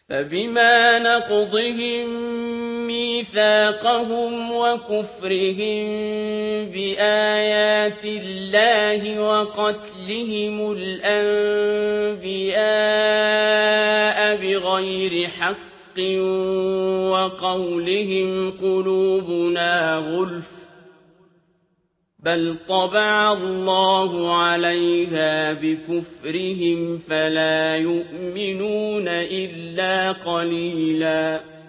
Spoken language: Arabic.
فبما نقضهم ميثاقهم وكفرهم بآيات الله وقتلهم الأنبياء بغير حق وقولهم قلوبنا غلف بل طبع الله عليها بكفرهم فلا يؤمنون إلا قليلاً